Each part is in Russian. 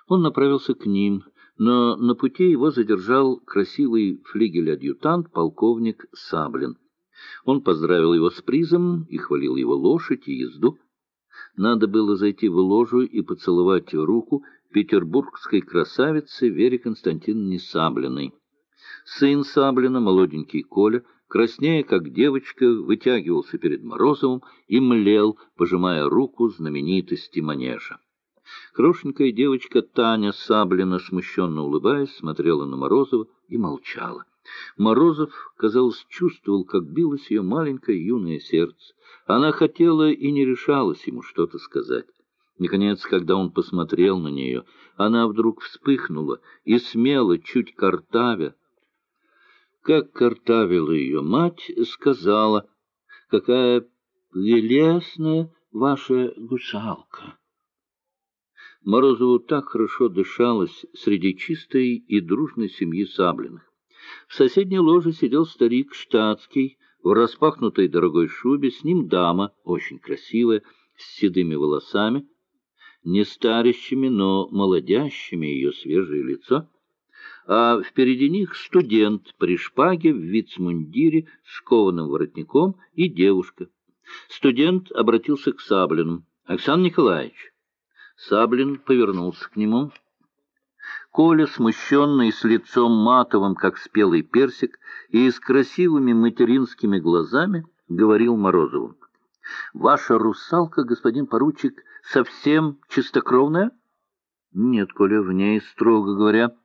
Он направился к ним, но на пути его задержал красивый флигель-адъютант полковник Саблин. Он поздравил его с призом и хвалил его лошадь и езду. Надо было зайти в ложу и поцеловать руку петербургской красавице Вере Константиновне Саблиной. Сын Саблина, молоденький Коля, краснея, как девочка, вытягивался перед Морозовым и млел, пожимая руку знаменитости манежа. Крошенькая девочка Таня Саблина, смущенно улыбаясь, смотрела на Морозова и молчала. Морозов, казалось, чувствовал, как билось ее маленькое юное сердце. Она хотела и не решалась ему что-то сказать. Наконец, когда он посмотрел на нее, она вдруг вспыхнула и смело, чуть картавя, как картавила ее мать, сказала: «Какая прелестная ваша гусалка!» Морозову так хорошо дышалось среди чистой и дружной семьи Саблиных. В соседней ложе сидел старик штатский, в распахнутой дорогой шубе, с ним дама, очень красивая, с седыми волосами, не старящими, но молодящими ее свежее лицо, а впереди них студент при шпаге в вицмундире с кованым воротником и девушка. Студент обратился к Саблину: «Александр Николаевич». Саблин повернулся к нему. Коля, смущенный, с лицом матовым, как спелый персик, и с красивыми материнскими глазами, говорил Морозову: «Ваша русалка, господин поручик, совсем чистокровная?» «Нет, Коля, в ней, строго говоря,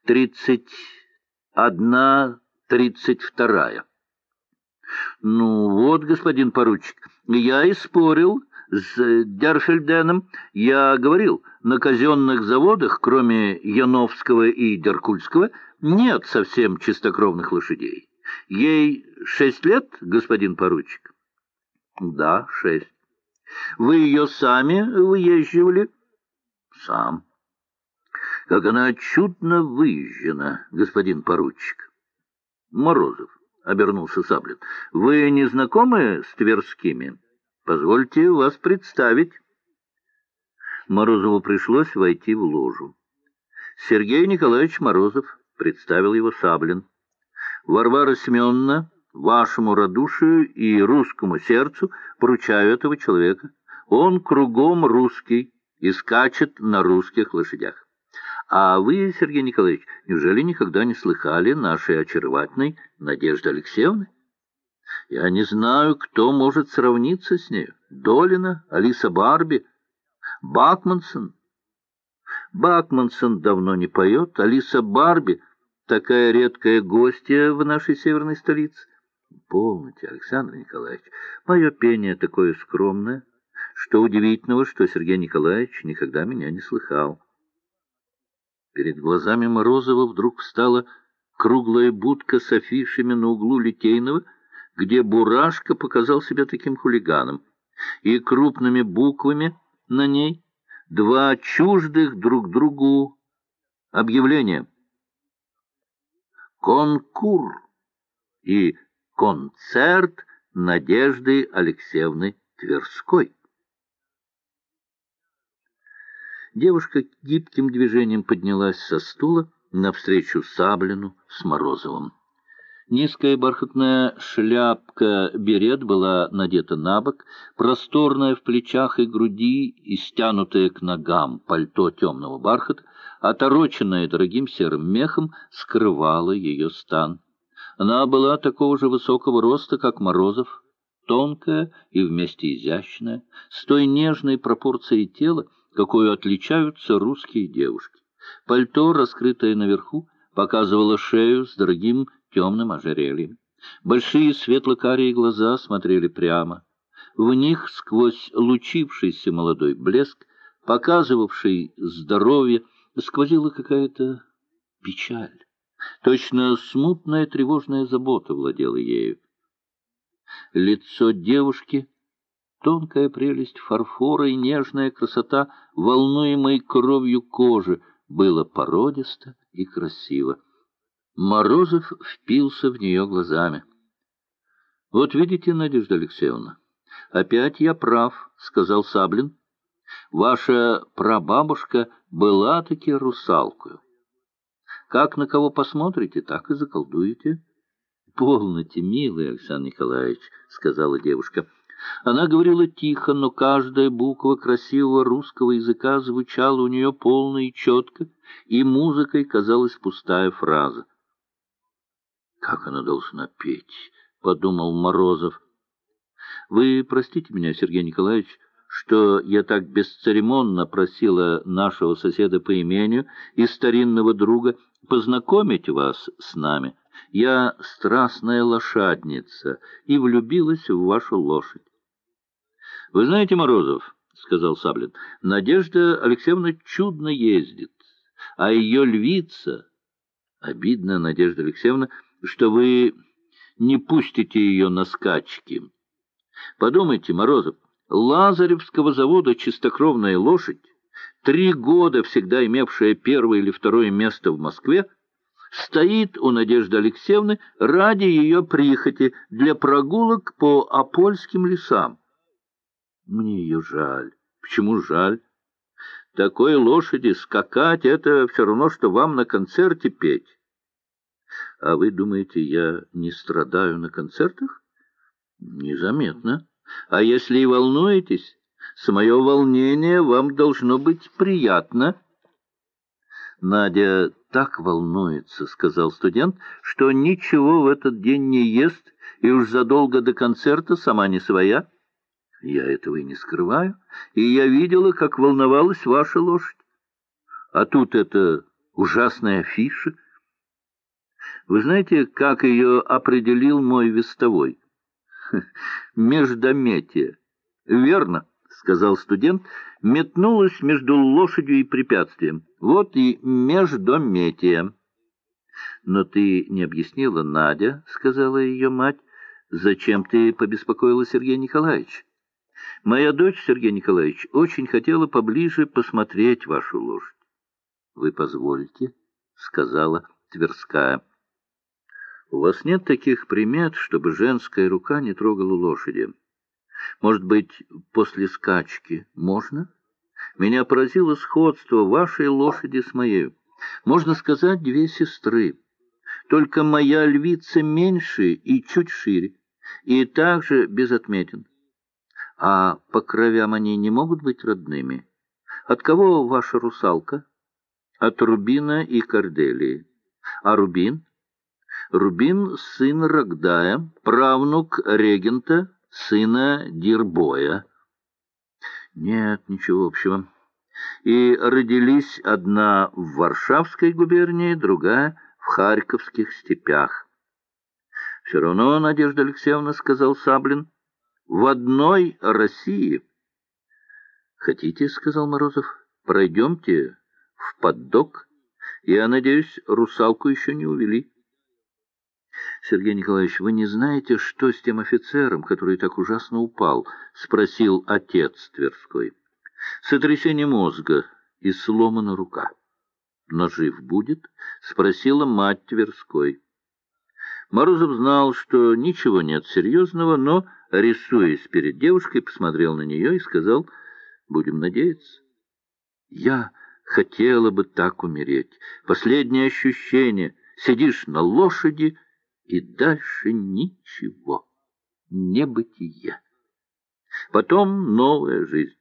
31, 32. «Ну вот, господин поручик, я и спорил с Дерфельденом. Я говорил, на казенных заводах, кроме Яновского и Деркульского, нет совсем чистокровных лошадей. Ей 6 лет, господин поручик?» «Да, 6. Вы ее сами выезживали?» «Сам». «Как она чудно выезжена, господин поручик». «Морозов», — обернулся Саблин, — «вы не знакомы с Тверскими? Позвольте вас представить». Морозову пришлось войти в ложу. «Сергей Николаевич Морозов», — представил его Саблин. «Варвара Семеновна, вашему радушию и русскому сердцу поручаю этого человека. Он кругом русский и скачет на русских лошадях. А вы, Сергей Николаевич, неужели никогда не слыхали нашей очаровательной Надежды Алексеевны? Я не знаю, кто может сравниться с нею. Долина, Алиса Барби, Бакмансон. Бакмансон давно не поет, Алиса Барби — такая редкая гостья в нашей северной столице. Помните, Александр Николаевич, мое пение такое скромное, что удивительного, что Сергей Николаевич никогда меня не слыхал». Перед глазами Морозова вдруг встала круглая будка с афишами на углу Литейного, где Бурашка показал себя таким хулиганом, и крупными буквами на ней два чуждых друг другу объявления: «Конкур» и «Концерт Надежды Алексеевны Тверской». Девушка гибким движением поднялась со стула навстречу Саблину с Морозовым. Низкая бархатная шляпка-берет была надета на бок, просторная в плечах и груди и стянутая к ногам пальто темного бархата, отороченное дорогим серым мехом, скрывало ее стан. Она была такого же высокого роста, как Морозов, тонкая и вместе изящная, с той нежной пропорцией тела, какой отличаются русские девушки. Пальто, раскрытое наверху, показывало шею с дорогим темным ожерельем. Большие светло-карие глаза смотрели прямо. В них, сквозь лучившийся молодой блеск, показывавший здоровье, сквозила какая-то печаль. Точно смутная тревожная забота владела ею. Лицо девушки, тонкая прелесть фарфора и нежная красота волнуемой кровью кожи, было породисто и красиво. Морозов впился в нее глазами. «Вот видите, Надежда Алексеевна, опять я прав», — сказал Саблин. Ваша прабабушка была-таки русалкою. Как на кого посмотрите, так и заколдуете. — Полноте, милый Александр Николаевич, — сказала девушка. Она говорила тихо, но каждая буква красивого русского языка звучала у нее полно и четко, и музыкой казалась пустая фраза. «Как она должна петь?» — подумал Морозов. «Вы простите меня, Сергей Николаевич, что я так бесцеремонно просила нашего соседа по имению и старинного друга познакомить вас с нами. Я страстная лошадница и влюбилась в вашу лошадь». «Вы знаете, Морозов, — сказал Саблин, — Надежда Алексеевна чудно ездит, а ее львица... Обидно, Надежда Алексеевна, что вы не пустите ее на скачки. Подумайте, Морозов, Лазаревского завода чистокровная лошадь, 3 года всегда имевшая первое или второе место в Москве, стоит у Надежды Алексеевны ради ее прихоти для прогулок по апольским лесам. Мне ее жаль. Почему жаль? Такой лошади скакать — это все равно, что вам на концерте петь. А вы думаете, я не страдаю на концертах? Незаметно. А если и волнуетесь, мое волнение вам должно быть приятно. Надя так волнуется, — сказал студент, — что ничего в этот день не ест и уж задолго до концерта сама не своя. Я этого и не скрываю, и я видела, как волновалась ваша лошадь. А тут эта ужасная афиша. Вы знаете, как ее определил мой вестовой? Междометие. Верно, — сказал студент, — метнулась между лошадью и препятствием. Вот и междометие. Но ты не объяснила, Надя, — сказала ее мать, — зачем ты побеспокоила Сергея Николаевича? Моя дочь, Сергей Николаевич, очень хотела поближе посмотреть вашу лошадь. — Вы позволите, — сказала Тверская. — У вас нет таких примет, чтобы женская рука не трогала лошади. Может быть, после скачки можно? Меня поразило сходство вашей лошади с моей. Можно сказать, 2 сестры. Только моя львица меньше и чуть шире, и также без отметин. А по кровям они не могут быть родными. От кого ваша русалка? От Рубина и Корделии. А Рубин? Рубин — сын Рогдая, правнук регента, сына Дирбоя. Нет, ничего общего. И родились одна в Варшавской губернии, другая в Харьковских степях. — Все равно, Надежда Алексеевна, — сказал Саблин, — в одной России. — Хотите, — сказал Морозов, — пройдемте в поддок. Я надеюсь, русалку еще не увели. — Сергей Николаевич, вы не знаете, что с тем офицером, который так ужасно упал? — спросил отец Тверской. — Сотрясение мозга и сломана рука. — Но жив будет? — спросила мать Тверской. Морозов знал, что ничего нет серьезного, но, рисуясь перед девушкой, посмотрел на нее и сказал: «Будем надеяться». «Я хотела бы так умереть. Последнее ощущение. Сидишь на лошади, и дальше ничего. Небытие. Потом новая жизнь».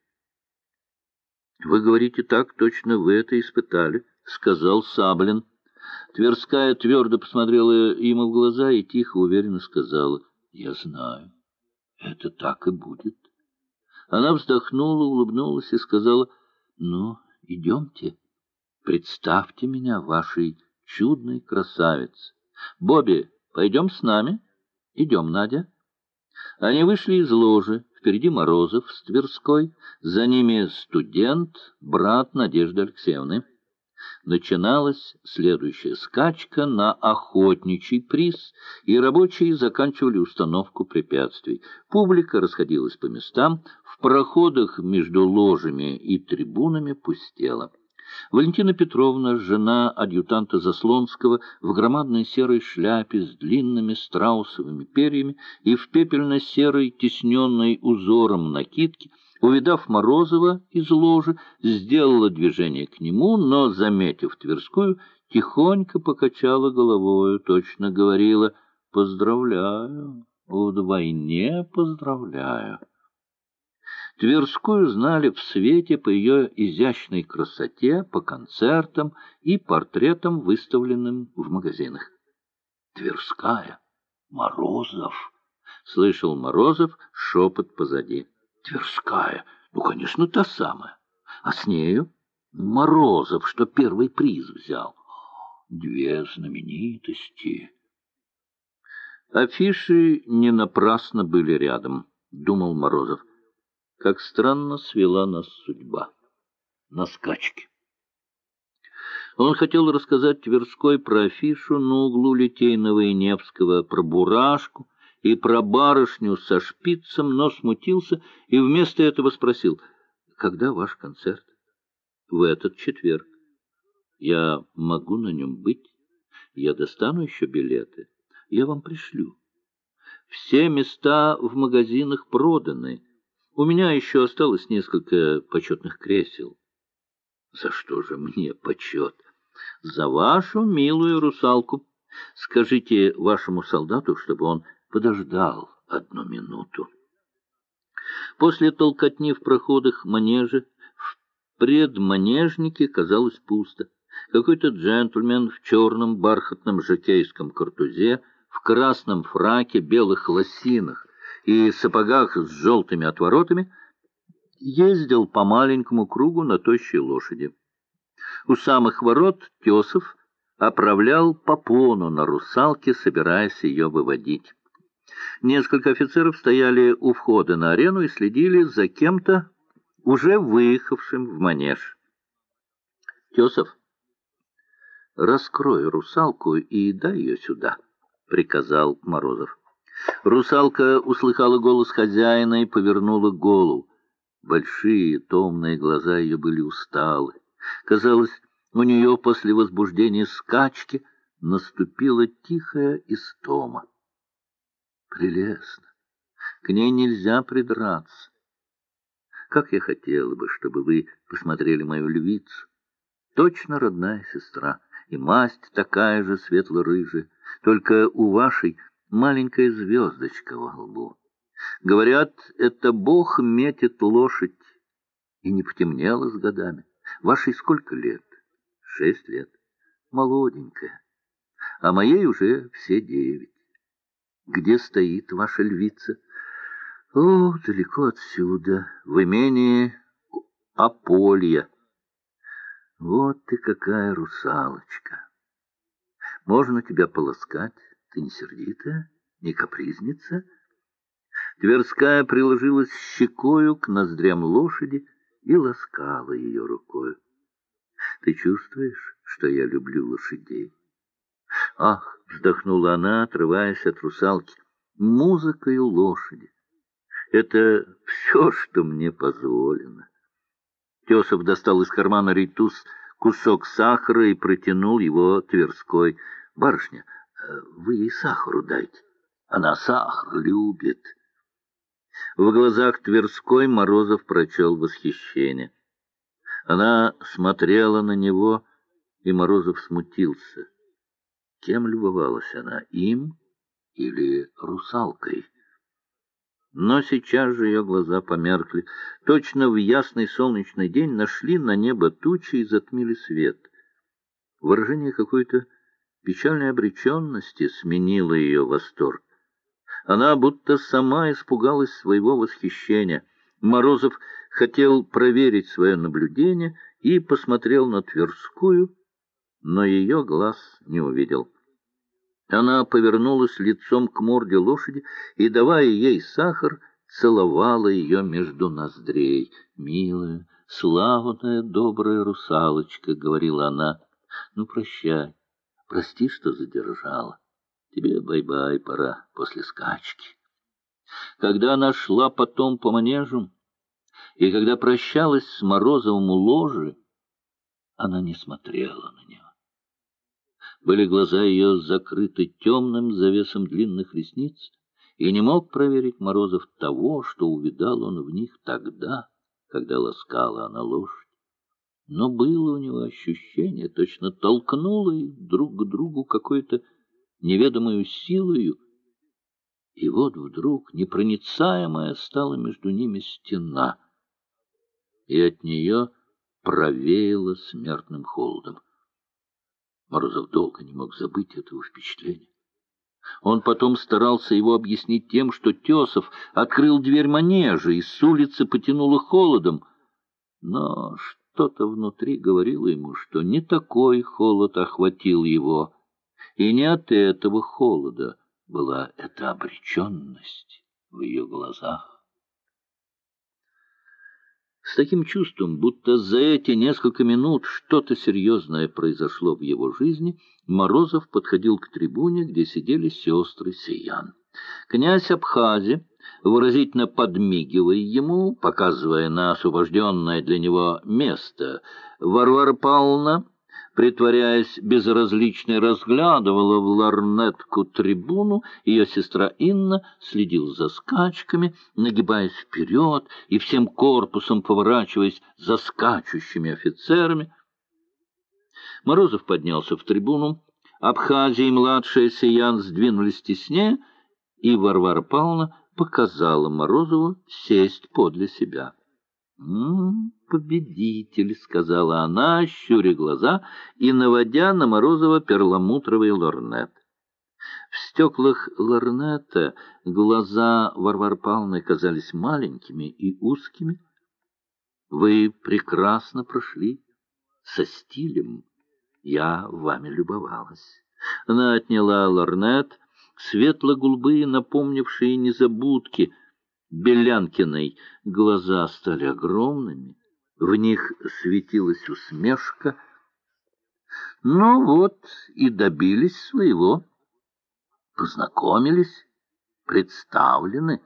«Вы говорите так, точно вы это испытали», — сказал Саблин. Тверская твердо посмотрела ему в глаза и тихо, уверенно сказала: «Я знаю, это так и будет». Она вздохнула, улыбнулась и сказала: «Ну, идемте, представьте меня вашей чудной красавице. Бобби, пойдем с нами?» «Идем, Надя». Они вышли из ложи. Впереди Морозов с Тверской, за ними студент, брат Надежды Алексеевны. Начиналась следующая скачка на охотничий приз, и рабочие заканчивали установку препятствий. Публика расходилась по местам, в проходах между ложами и трибунами пустела. Валентина Петровна, жена адъютанта Заслонского, в громадной серой шляпе с длинными страусовыми перьями и в пепельно-серой, тисненной узором накидке, Увидав Морозова из ложи, сделала движение к нему, но, заметив Тверскую, тихонько покачала головою, точно говорила: «Поздравляю, вдвойне поздравляю». Тверскую знали в свете по ее изящной красоте, по концертам и портретам, выставленным в магазинах. «Тверская? Морозов!» — слышал Морозов шепот позади. «Тверская? Ну, конечно, та самая. А с нею Морозов, что первый приз взял. Две знаменитости». Афиши не напрасно были рядом, — думал Морозов. Как странно свела нас судьба. На скачке. Он хотел рассказать Тверской про афишу на углу Литейного и Невского, про Бурашку и про барышню со шпицем, но смутился и вместо этого спросил: «Когда ваш концерт?» «В этот четверг». «Я могу на нем быть? Я достану еще билеты. Я вам пришлю. Все места в магазинах проданы. У меня еще осталось несколько почетных кресел». «За что же мне почет?» «За вашу милую русалку. Скажите вашему солдату, чтобы он подождал одну минуту». После толкотни в проходах манежа в предманежнике казалось пусто. Какой-то джентльмен в черном бархатном жокейском картузе, в красном фраке, белых лосинах и сапогах с желтыми отворотами ездил по маленькому кругу на тощей лошади. У самых ворот Тесов оправлял попону на русалке, собираясь ее выводить. Несколько офицеров стояли у входа на арену и следили за кем-то, уже выехавшим в манеж. «Тесов, раскрой русалку и дай ее сюда», — приказал Морозов. Русалка услыхала голос хозяина и повернула голову. Большие томные глаза ее были усталы. Казалось, у нее после возбуждения скачки наступила тихая истома. Прелестно. К ней нельзя придраться. Как я хотела бы, чтобы вы посмотрели мою львицу. Точно родная сестра, и масть такая же светло-рыжая, только у вашей маленькая звездочка во лбу. Говорят, это Бог метит лошадь, и не потемнело с годами. Вашей сколько лет? 6 лет. Молоденькая. А моей уже все 9. Где стоит ваша львица? О, далеко отсюда, в имении Аполья. Вот ты какая русалочка. Можно тебя поласкать? Ты не сердитая, не капризница? Тверская приложилась щекою к ноздрям лошади и ласкала ее рукою. Ты чувствуешь, что я люблю лошадей? Ах, вздохнула она, отрываясь от русалки, музыкою лошади. Это все, что мне позволено. Тесов достал из кармана рейтуз кусок сахара и протянул его Тверской. Барышня, вы ей сахару дайте. Она сахар любит. В глазах Тверской Морозов прочел восхищение. Она смотрела на него, и Морозов смутился. Кем любовалась она, им или русалкой? Но сейчас же ее глаза померкли. Точно в ясный солнечный день нашли на небо тучи и затмили свет. Выражение какой-то печальной обреченности сменило ее восторг. Она будто сама испугалась своего восхищения. Морозов хотел проверить свое наблюдение и посмотрел на Тверскую, но ее глаз не увидел. Она повернулась лицом к морде лошади и, давая ей сахар, целовала ее между ноздрей. «Милая, славная, добрая русалочка», — говорила она, — «ну, прощай, прости, что задержала. Тебе бай-бай, пора после скачки». Когда она шла потом по манежу, и когда прощалась с Морозовым у ложи, она не смотрела на него. Были глаза ее закрыты темным завесом длинных ресниц, и не мог проверить Морозов того, что увидал он в них тогда, когда ласкала она лошадь. Но было у него ощущение, точно толкнуло их друг к другу какой-то неведомою силою, и вот вдруг непроницаемая стала между ними стена, и от нее провеяло смертным холодом. Морозов долго не мог забыть этого впечатления. Он потом старался его объяснить тем, что Тесов открыл дверь манежа, и с улицы потянуло холодом, но что-то внутри говорило ему, что не такой холод охватил его, и не от этого холода была эта обреченность в ее глазах. С таким чувством, будто за эти несколько минут что-то серьезное произошло в его жизни, Морозов подходил к трибуне, где сидели сестры Сиян. Князь Абхази, выразительно подмигивая ему, показывая на освобожденное для него место, Варвара Павловна, притворяясь безразличной, разглядывала в лорнетку трибуну, ее сестра Инна следила за скачками, нагибаясь вперед и всем корпусом поворачиваясь за скачущими офицерами. Морозов поднялся в трибуну, Абхазия и младшая Сиян сдвинулись теснее, и Варвара Павловна показала Морозову сесть подле себя. «Победитель», — сказала она, щуря глаза и наводя на Морозова перламутровый лорнет. В стеклах лорнета глаза Варвары Павловны казались маленькими и узкими. «Вы прекрасно прошли, со стилем. Я вами любовалась». Она отняла лорнет, светло-голубые, напомнившие незабудки Белянкиной, глаза стали огромными, в них светилась усмешка. Ну вот и добились своего, познакомились, представлены.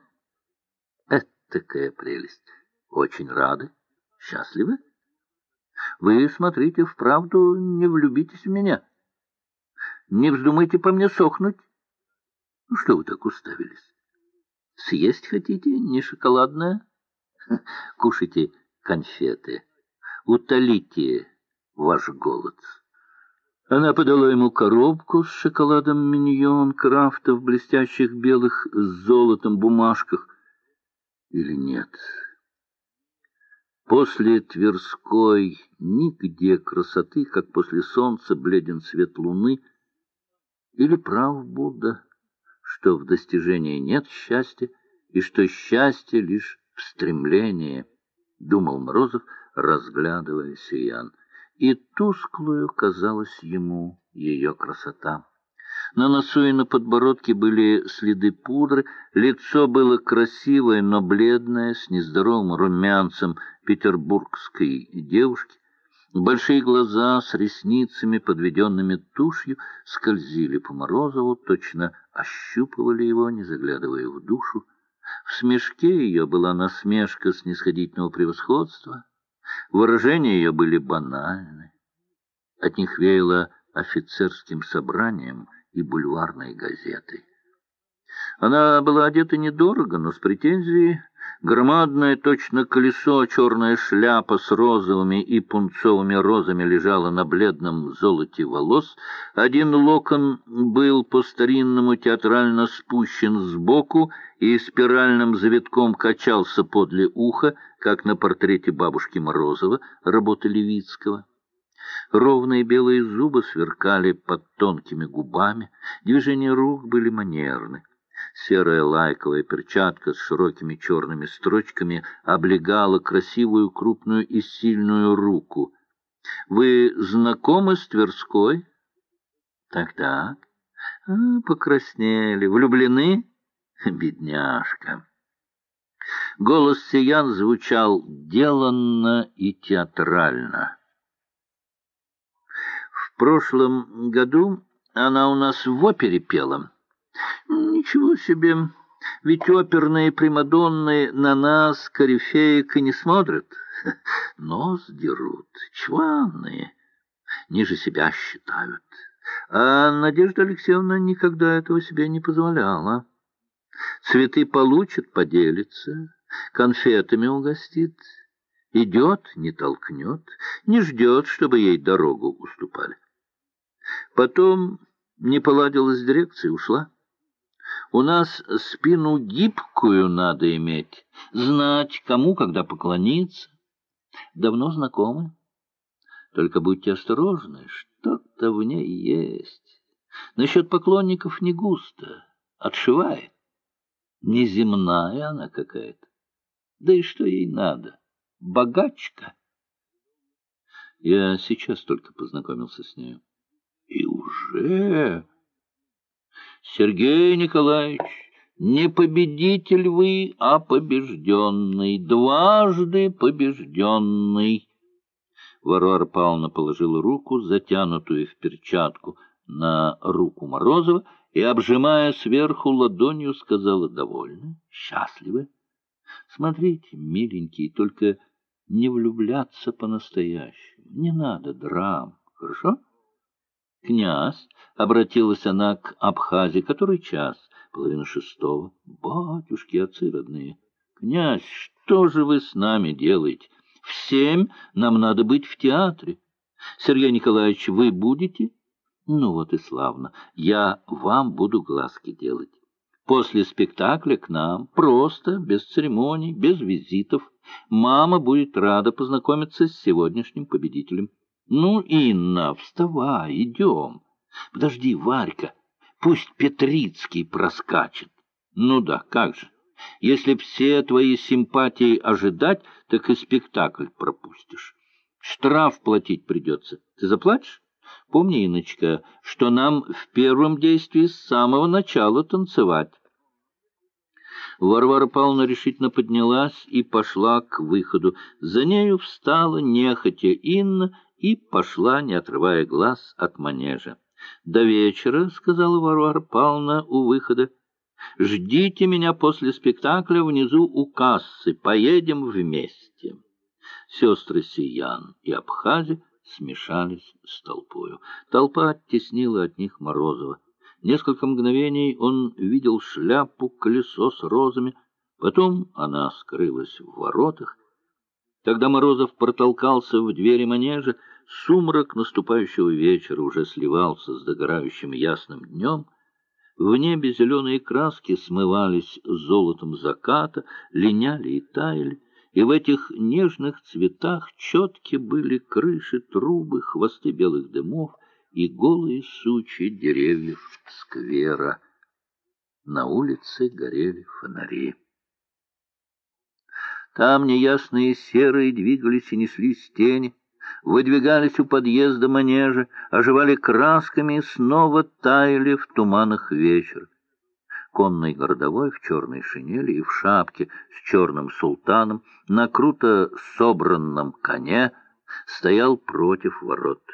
Этакая прелесть. Очень рады, счастливы. Вы, смотрите, вправду не влюбитесь в меня. Не вздумайте по мне сохнуть. Ну, что вы так уставились? Съесть хотите, не шоколадное? Кушайте конфеты, утолите ваш голод. Она подала ему коробку с шоколадом миньон Крафта в блестящих белых с золотом бумажках. Или нет? После Тверской нигде красоты, как после солнца бледен свет луны. Или прав Будда, что в достижении нет счастья, и что счастье лишь в стремлении, думал Морозов, разглядывая Сиян. И тусклую казалась ему ее красота. На носу и на подбородке были следы пудры, лицо было красивое, но бледное, с нездоровым румянцем петербургской девушки. Большие глаза с ресницами, подведенными тушью, скользили по Морозову, точно ощупывали его, не заглядывая в душу. В смешке ее была насмешка снисходительного превосходства. Выражения ее были банальны. От них веяло офицерским собранием и бульварной газетой. Она была одета недорого, но с претензией. Громадная, точно колесо, черная шляпа с розовыми и пунцовыми розами лежала на бледном золоте волос. Один локон был по-старинному театрально спущен сбоку и спиральным завитком качался подле уха, как на портрете бабушки Морозова, работы Левицкого. Ровные белые зубы сверкали под тонкими губами, движения рук были манерны. Серая лайковая перчатка с широкими черными строчками облегала красивую, крупную и сильную руку. — Вы знакомы с Тверской? — Так-так. Покраснели. Влюблены? Бедняжка. Голос Сиян звучал деланно и театрально. В прошлом году она у нас в опере пела. Ничего себе, ведь оперные примадонны на нас, корифеек, и не смотрят. Нос дерут, чванные, ниже себя считают. А Надежда Алексеевна никогда этого себе не позволяла. Цветы получит, поделится, конфетами угостит. Идет, не толкнет, не ждет, чтобы ей дорогу уступали. Потом не поладила с дирекцией, ушла. У нас спину гибкую надо иметь, знать, кому когда поклониться. Давно знакомы. Только будьте осторожны, что-то в ней есть. Насчет поклонников не густо, отшивает. Неземная она какая-то. Да и что ей надо? Богачка. Я сейчас только познакомился с нею. И уже... Сергей Николаевич, не победитель вы, а побежденный, дважды побежденный. Варвара Павловна положила руку, затянутую в перчатку, на руку Морозова и, обжимая сверху ладонью, сказала: довольны, счастливы. Смотрите, миленький, только не влюбляться по-настоящему. Не надо драм, хорошо? Князь, — обратилась она к Абхазе, — который час? 5:30. Батюшки, отцы родные. Князь, что же вы с нами делаете? В 7 нам надо быть в театре. Сергей Николаевич, вы будете? Ну вот и славно. Я вам буду глазки делать. После спектакля к нам, просто, без церемоний, без визитов. Мама будет рада познакомиться с сегодняшним победителем. Ну, Инна, вставай, идем. Подожди, Варька, пусть Петрицкий проскачет. Ну да, как же. Если все твои симпатии ожидать, так и спектакль пропустишь. Штраф платить придется. Ты заплатишь? Помни, Инночка, что нам в первом действии с самого начала танцевать. Варвара Павловна решительно поднялась и пошла к выходу. За нею встала нехотя Инна и пошла, не отрывая глаз от манежа. — До вечера, — сказала Варвара Павловна у выхода. — Ждите меня после спектакля внизу у кассы. Поедем вместе. Сестры Сиян и Абхази смешались с толпою. Толпа оттеснила от них Морозова. Несколько мгновений он видел шляпу, колесо с розами. Потом она скрылась в воротах. Когда Морозов протолкался в двери манежа, сумрак наступающего вечера уже сливался с догорающим ясным днем. В небе зеленые краски смывались золотом заката, линяли и таяли, и в этих нежных цветах четки были крыши, трубы, хвосты белых дымов и голые сучья деревьев сквера. На улице горели фонари. Там неясные серые двигались и неслись тени, выдвигались у подъезда манежа, оживали красками и снова таяли в туманах вечера. Конный городовой в черной шинели и в шапке с черным султаном на круто собранном коне стоял против ворот.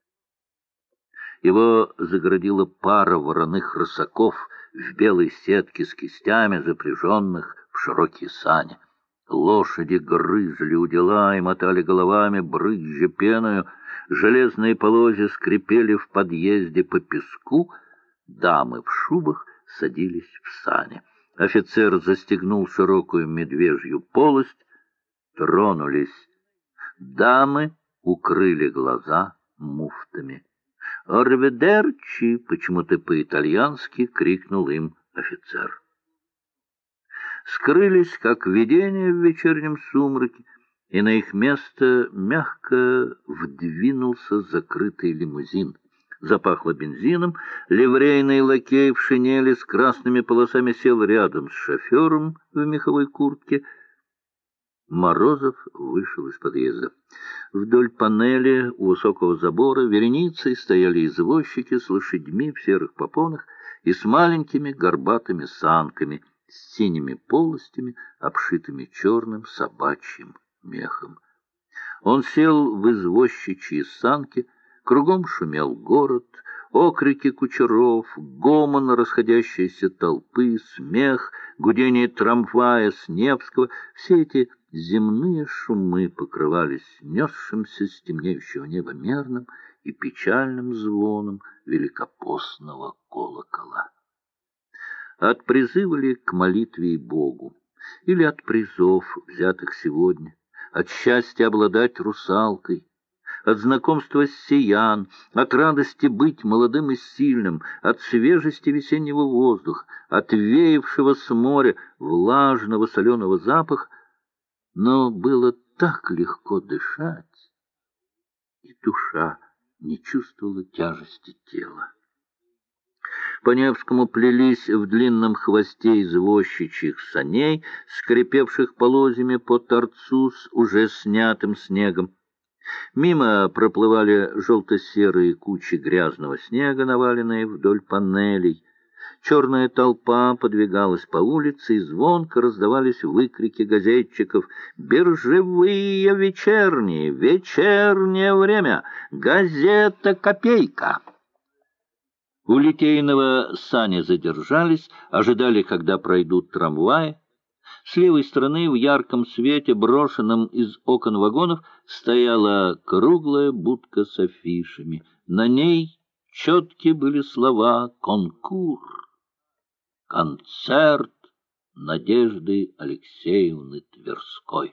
Его загородила пара вороных рысаков в белой сетке с кистями, запряженных в широкие сани. Лошади грызли удила и мотали головами, брызжа пеною. Железные полозья скрипели в подъезде по песку. Дамы в шубах садились в сани. Офицер застегнул широкую медвежью полость. Тронулись. Дамы укрыли глаза муфтами. «Арведерчи!» — почему-то по-итальянски крикнул им офицер. Скрылись, как видения в вечернем сумраке, и на их место мягко вдвинулся закрытый лимузин. Запахло бензином, ливрейный лакей в шинели с красными полосами сел рядом с шофером в меховой куртке. Морозов вышел из подъезда. Вдоль панели у высокого забора вереницей стояли извозчики с лошадьми в серых попонах и с маленькими горбатыми санками, с синими полостями, обшитыми черным собачьим мехом. Он сел в извозчичьи санки, кругом шумел город, окрики кучеров, гомон расходящейся толпы, смех, гудение трамвая с Невского — все эти земные шумы покрывались несшимся с темнеющего неба мерным и печальным звоном великопостного колокола. От призыва ли к молитве и Богу, или от призов, взятых сегодня, от счастья обладать русалкой, от знакомства с Сиян, от радости быть молодым и сильным, от свежести весеннего воздуха, от веявшего с моря влажного соленого запаха, но было так легко дышать, и душа не чувствовала тяжести тела. По Невскому плелись в длинном хвосте извозчичьих саней, скрипевших полозьями по торцу с уже снятым снегом. Мимо проплывали желто-серые кучи грязного снега, наваленные вдоль панелей. Черная толпа подвигалась по улице, и звонко раздавались выкрики газетчиков: «Биржевые вечерние! Вечернее время! Газета «Копейка»!» У Литейного сани задержались, ожидали, когда пройдут трамваи. С левой стороны в ярком свете, брошенном из окон вагонов, стояла круглая будка с афишами. На ней четки были слова «Конкур», «Концерт» Надежды Алексеевны Тверской.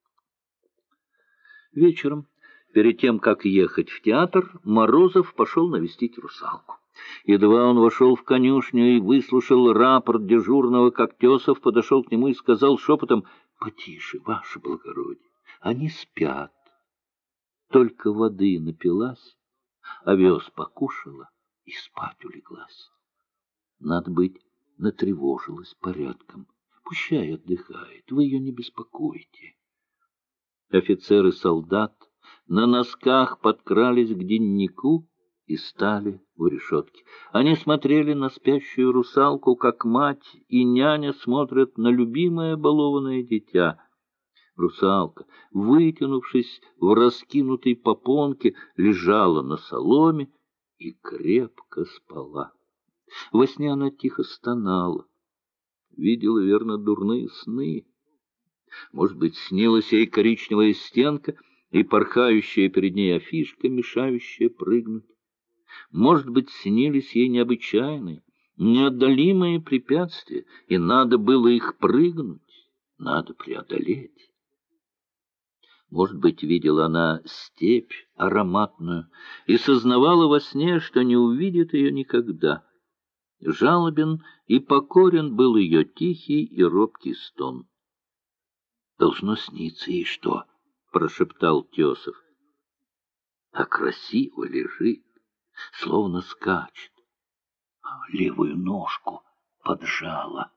Вечером, перед тем, как ехать в театр, Морозов пошел навестить русалку. Едва он вошел в конюшню и выслушал рапорт дежурного, как Тесов подошел к нему и сказал шепотом: «Потише, ваше благородие, они спят». Только воды напилась, овес покушала и спать улеглась. Надо быть, натревожилась порядком. Пущай отдыхает, вы ее не беспокойте. Офицер и солдат на носках подкрались к деннику и стали у решетки. Они смотрели на спящую русалку, как мать и няня смотрят на любимое балованное дитя. Русалка, вытянувшись в раскинутой попонке, лежала на соломе и крепко спала. Во сне она тихо стонала. Видела, верно, дурные сны. Может быть, снилась ей коричневая стенка и порхающая перед ней афишка, мешающая прыгнуть. Может быть, снились ей необычайные, неотдалимые препятствия, и надо было их прыгнуть, надо преодолеть. Может быть, видела она степь ароматную и сознавала во сне, что не увидит ее никогда. Жалобен и покорен был ее тихий и робкий стон. «Должно сниться ей что?» — прошептал Тесов. «А красиво лежит, словно скачет, левую ножку поджала».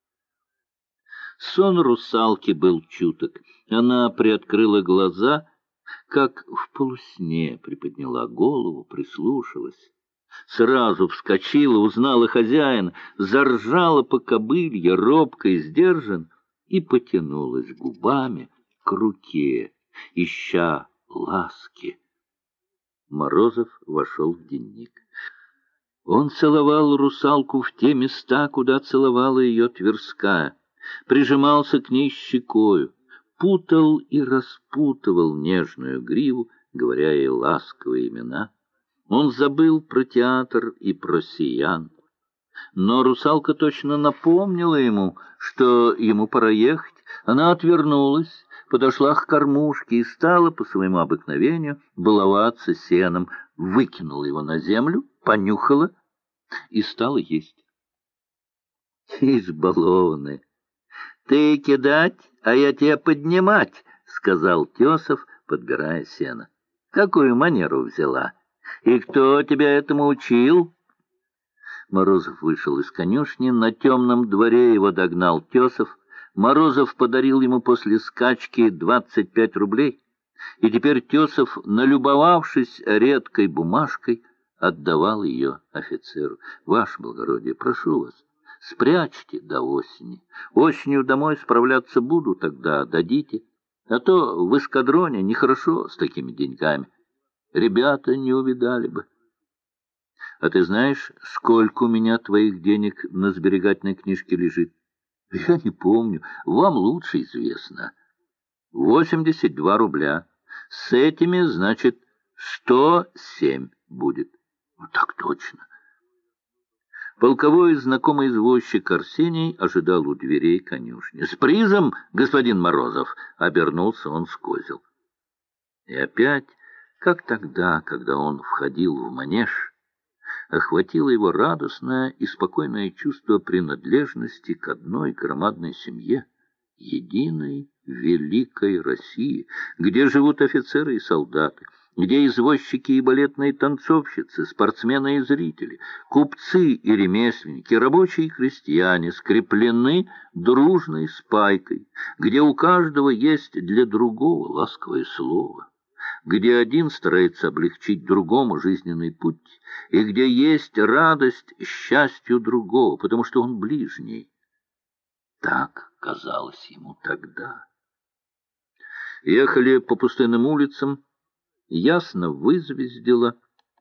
Сон русалки был чуток. Она приоткрыла глаза, как в полусне, приподняла голову, прислушалась. Сразу вскочила, узнала хозяина, заржала по кобылье, робко и сдержан, и потянулась губами к руке, ища ласки. Морозов вошел в денник. Он целовал русалку в те места, куда целовала ее Тверская, прижимался к ней щекою, путал и распутывал нежную гриву, говоря ей ласковые имена. Он забыл про театр и про Сиян. Но русалка точно напомнила ему, что ему пора ехать. Она отвернулась, подошла к кормушке и стала по своему обыкновению баловаться сеном, выкинула его на землю, понюхала и стала есть. «Избалованная! Ты кидать, а я тебя поднимать!» — сказал Тесов, подбирая сено. «Какую манеру взяла? И кто тебя этому учил?» Морозов вышел из конюшни, на темном дворе его догнал Тесов. Морозов подарил ему после скачки 25 рублей, и теперь Тесов, налюбовавшись редкой бумажкой, отдавал ее офицеру. «Ваше благородие, прошу вас, спрячьте до осени. Осенью домой справляться буду, тогда дадите. А то в эскадроне нехорошо с такими деньгами. Ребята не увидали бы. А ты знаешь, сколько у меня твоих денег на сберегательной книжке лежит? Я не помню, вам лучше известно. 82 рубля. С этими, значит, 107 будет. Так точно. Полковой знакомый извозчик Арсений ожидал у дверей конюшни. — С призом, господин Морозов! — обернулся он с козел. И опять, как тогда, когда он входил в манеж, охватило его радостное и спокойное чувство принадлежности к одной громадной семье, единой великой России, где живут офицеры и солдаты, где извозчики и балетные танцовщицы, спортсмены и зрители, купцы и ремесленники, рабочие и крестьяне скреплены дружной спайкой, где у каждого есть для другого ласковое слово, где один старается облегчить другому жизненный путь, и где есть радость счастью другого, потому что он ближний. Так казалось ему тогда. Ехали по пустынным улицам, ясно вызвездило.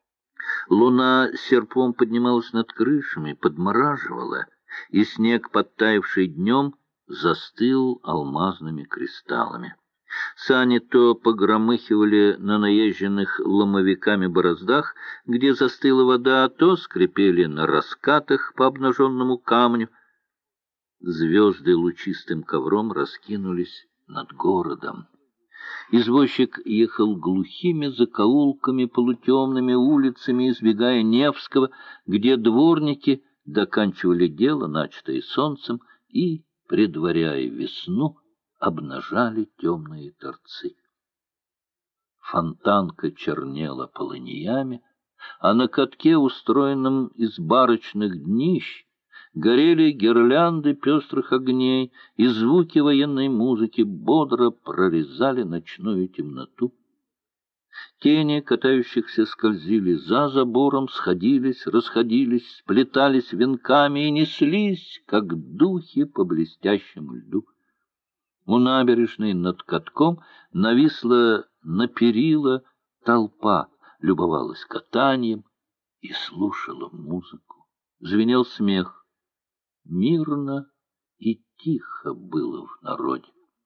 Луна серпом поднималась над крышами, подмораживала, и снег, подтаявший днем, застыл алмазными кристаллами. Сани то погромыхивали на наезженных ломовиками бороздах, где застыла вода, то скрипели на раскатах по обнаженному камню. Звезды лучистым ковром раскинулись над городом. Извозчик ехал глухими закоулками, полутемными улицами, избегая Невского, где дворники доканчивали дело, начатое солнцем, и, предваряя весну, обнажали темные торцы. Фонтанка чернела полыньями, а на катке, устроенном из барочных днищ, горели гирлянды пестрых огней, и звуки военной музыки бодро прорезали ночную темноту. Тени катающихся скользили за забором, сходились, расходились, сплетались венками и неслись, как духи по блестящему льду. У набережной над катком нависла на перила толпа, любовалась катанием и слушала музыку. Звенел смех. Мирно и тихо было в народе.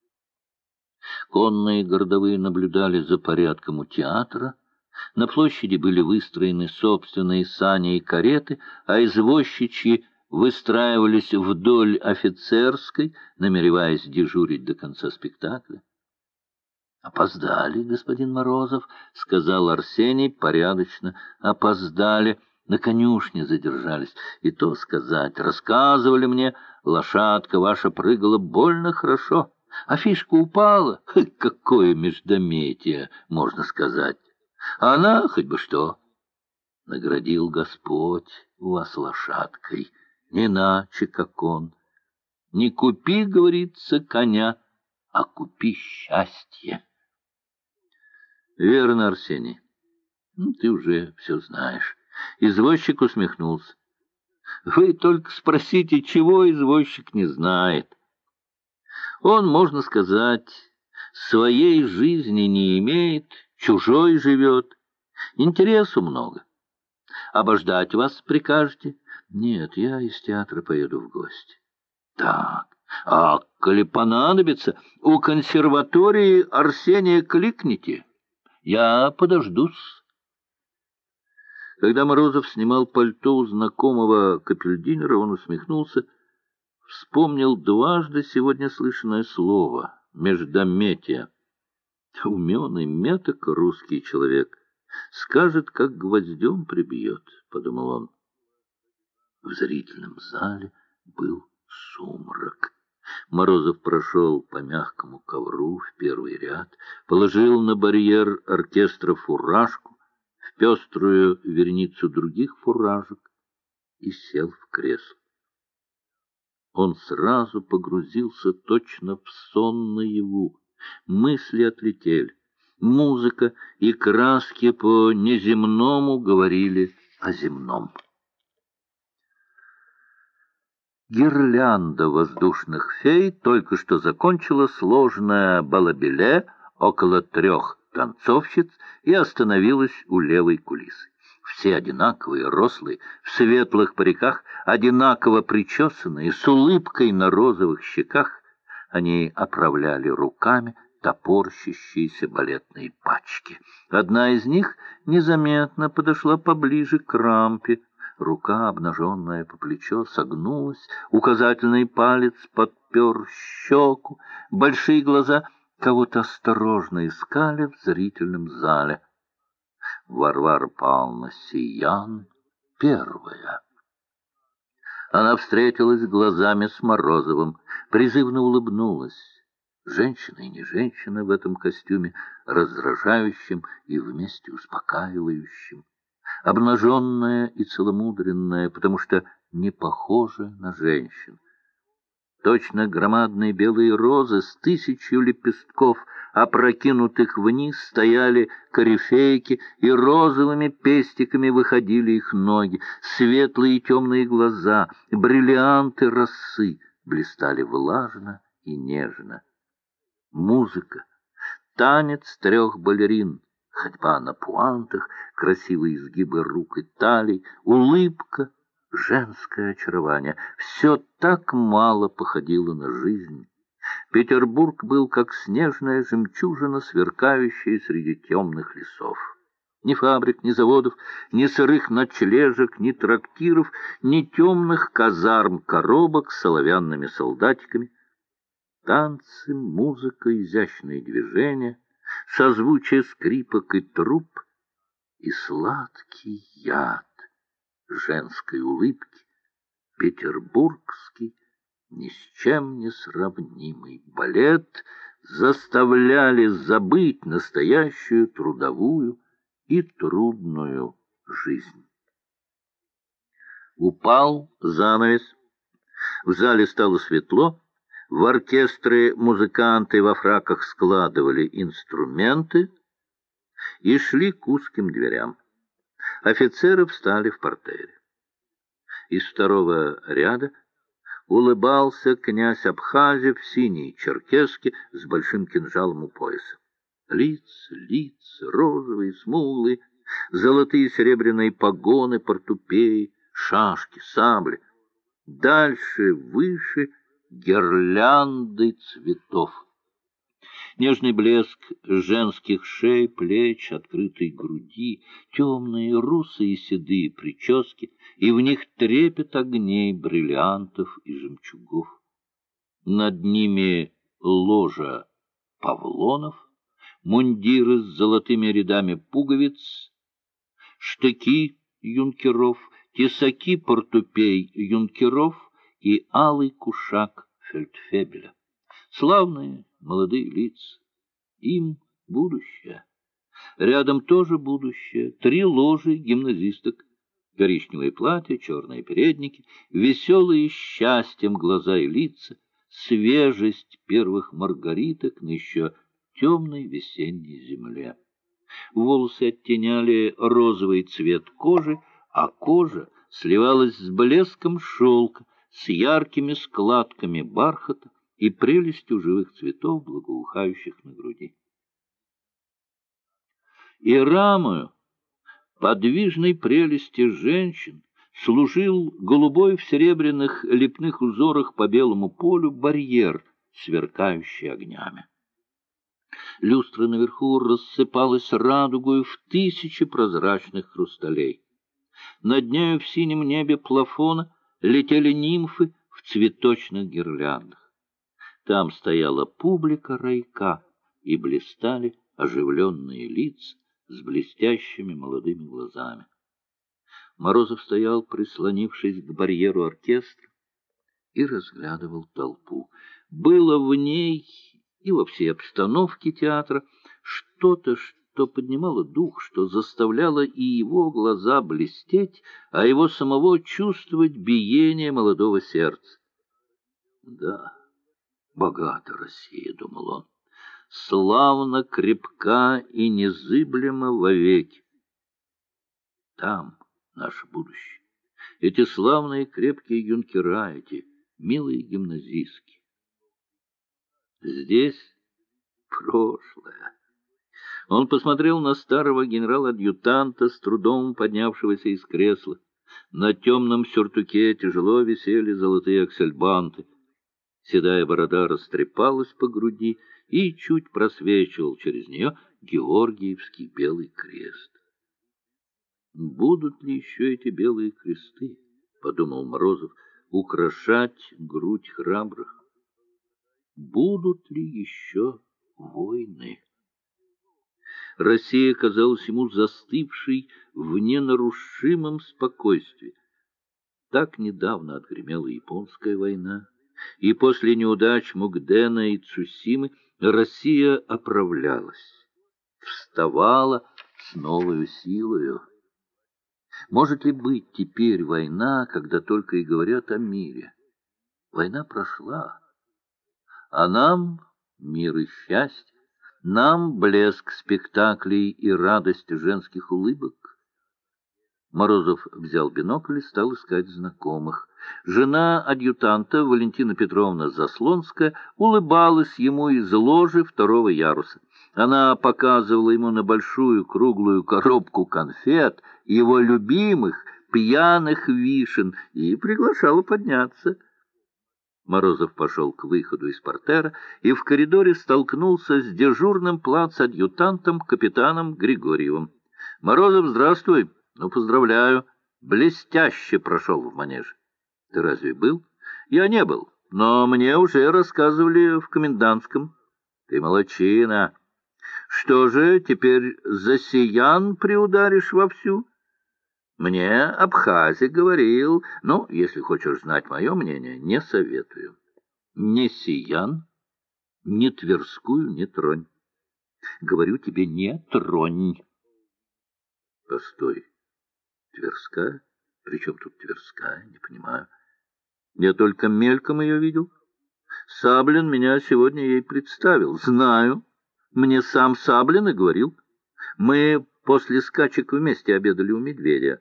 Конные городовые наблюдали за порядком у театра. На площади были выстроены собственные сани и кареты, а извозчичьи выстраивались вдоль офицерской, намереваясь дежурить до конца спектакля. — Опоздали, господин Морозов, — сказал Арсений порядочно. — Опоздали. На конюшне задержались. И то сказать, рассказывали мне, лошадка ваша прыгала больно хорошо, а фишка упала. Какое междометие, можно сказать. А она хоть бы что. Наградил Господь вас лошадкой, не иначе, как он. Не купи, говорится, коня, а купи счастье. Верно, Арсений, ты уже все знаешь. Извозчик усмехнулся. Вы только спросите, чего извозчик не знает. Он, можно сказать, своей жизни не имеет, чужой живет. Интересу много. Обождать вас прикажете? Нет, я из театра поеду в гости. Так, а коли понадобится, у консерватории Арсения кликните. Я подождусь. Когда Морозов снимал пальто у знакомого капельдинера, он усмехнулся, вспомнил дважды сегодня слышанное слово — междометие. Умен и меток русский человек. Скажет, как гвоздем прибьет, — подумал он. В зрительном зале был сумрак. Морозов прошел по мягкому ковру в первый ряд, положил на барьер оркестра фуражку, в пеструю вереницу других фуражек и сел в кресло. Он сразу погрузился точно в сон наяву. Мысли отлетели. Музыка и краски по неземному говорили о земном. Гирлянда воздушных фей только что закончила сложное балабеле около 3 танцовщиц и остановилась у левой кулисы. Все одинаковые, рослые, в светлых париках, одинаково причесанные, с улыбкой на розовых щеках, они оправляли руками топорщащиеся балетные пачки. Одна из них незаметно подошла поближе к рампе, Рука, обнаженная по плечо, согнулась, указательный палец подпер щеку, большие глаза кого-то осторожно искали в зрительном зале. Варвара Павловна Сиян первая. Она встретилась глазами с Морозовым, призывно улыбнулась. Женщина и не женщина в этом костюме, раздражающем и вместе успокаивающем. Обнаженная и целомудренная, потому что не похожа на женщин. Точно громадные белые розы с 1000 лепестков, опрокинутых вниз, стояли корифейки, и розовыми пестиками выходили их ноги, светлые и темные глаза, бриллианты росы блистали влажно и нежно. Музыка, танец 3 балерин, ходьба на пуантах, красивые изгибы рук и талий, улыбка, женское очарование — все так мало походило на жизнь. Петербург был как снежная жемчужина, сверкающая среди темных лесов. Ни фабрик, ни заводов, ни сырых ночлежек, ни трактиров, ни темных казарм-коробок с оловянными солдатиками. Танцы, музыка, изящные движения, созвучие скрипок и труб и сладкий яд женской улыбки, петербургский, ни с чем не сравнимый балет заставляли забыть настоящую трудовую и трудную жизнь. Упал занавес, в зале стало светло, в оркестре музыканты во фраках складывали инструменты и шли к узким дверям. Офицеры встали в партере. Из 2-го ряда улыбался князь Абхазев в синей черкеске с большим кинжалом у пояса. Лица, розовые, смуглые, золотые и серебряные погоны, портупеи, шашки, сабли. Дальше, выше — гирлянды цветов. Нежный блеск женских шей, плеч, открытой груди, темные русые и седые прически, и в них трепет огней, бриллиантов и жемчугов. Над ними ложа павлонов, мундиры с золотыми рядами пуговиц, штыки юнкеров, тесаки портупей юнкеров и алый кушак фельдфебеля. Славные молодые лица. Им будущее. Рядом тоже будущее. 3 ложи гимназисток. Коричневые платья, черные передники, веселые счастьем глаза и лица, свежесть первых маргариток на еще темной весенней земле. Волосы оттеняли розовый цвет кожи, а кожа сливалась с блеском шелка, с яркими складками бархата и прелестью живых цветов, благоухающих на груди. И рамою подвижной прелести женщин служил голубой в серебряных лепных узорах по белому полю барьер, сверкающий огнями. Люстра наверху рассыпалась радугою в 1000 прозрачных хрусталей. Над нею в синем небе плафона летели нимфы в цветочных гирляндах. Там стояла публика райка, и блистали оживленные лица с блестящими молодыми глазами. Морозов стоял, прислонившись к барьеру оркестра, и разглядывал толпу. Было в ней и во всей обстановке театра что-то, что поднимало дух, что заставляло и его глаза блестеть, а его самого чувствовать биение молодого сердца. Да, богата Россия, — думал он, — славно, крепка и незыблема вовеки. Там наше будущее. Эти славные крепкие юнкера, эти милые гимназистки. Здесь прошлое. Он посмотрел на старого генерала-адъютанта, с трудом поднявшегося из кресла. На темном сюртуке тяжело висели золотые аксельбанты. Седая борода растрепалась по груди, и чуть просвечивал через нее георгиевский белый крест. Будут ли еще эти белые кресты, — подумал Морозов, — украшать грудь храбрых? Будут ли еще войны? Россия казалась ему застывшей в ненарушимом спокойствии. Так недавно отгремела Японская война, и после неудач Мукдена и Цусимы Россия оправлялась, вставала с новою силою. Может ли быть теперь война, когда только и говорят о мире? Война прошла, а нам мир и счастье, нам блеск спектаклей и радость женских улыбок. Морозов взял бинокль и стал искать знакомых. Жена адъютанта, Валентина Петровна Заслонская, улыбалась ему из ложи второго яруса. Она показывала ему на большую круглую коробку конфет, его любимых пьяных вишен, и приглашала подняться. Морозов пошел к выходу из портера и в коридоре столкнулся с дежурным плацадъютантом капитаном Григорьевым. — Морозов, здравствуй! — Ну, поздравляю. Блестяще прошел в манеж. — Ты разве был? — Я не был, но мне уже рассказывали в комендантском. — Ты молодчина. Что же, теперь за Сиян приударишь вовсю? Мне Абхазик говорил, ну, если хочешь знать мое мнение, не советую. Ни Сиян, ни Тверскую не тронь. Говорю тебе, не тронь. Постой, Тверская? Причем тут Тверская? Не понимаю. Я только мельком ее видел. Саблин меня сегодня ей представил. Знаю. Мне сам Саблин и говорил. Мы после скачек вместе обедали у медведя.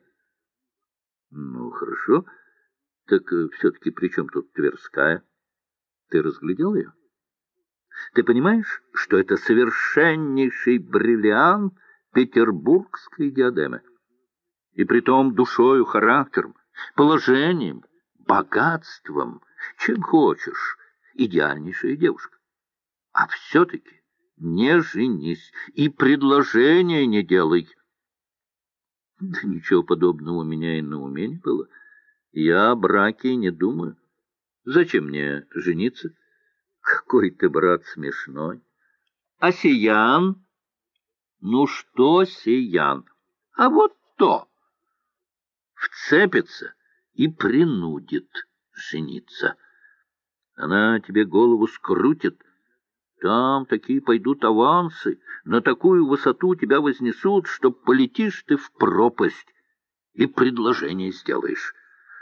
Ну, хорошо. Так все-таки при чем тут Тверская? Ты разглядел ее? Ты понимаешь, что это совершеннейший бриллиант петербургской диадемы? И притом душою, характером, положением, богатством, чем хочешь, идеальнейшая девушка. А все-таки не женись и предложения не делай. Да ничего подобного у меня и на уме не было. Я о браке не думаю. Зачем мне жениться? Какой ты, брат, смешной. А Сиян? Ну что Сиян? А вот то. Вцепится и принудит жениться. Она тебе голову скрутит. Там такие пойдут авансы, на такую высоту тебя вознесут, что полетишь ты в пропасть и предложение сделаешь.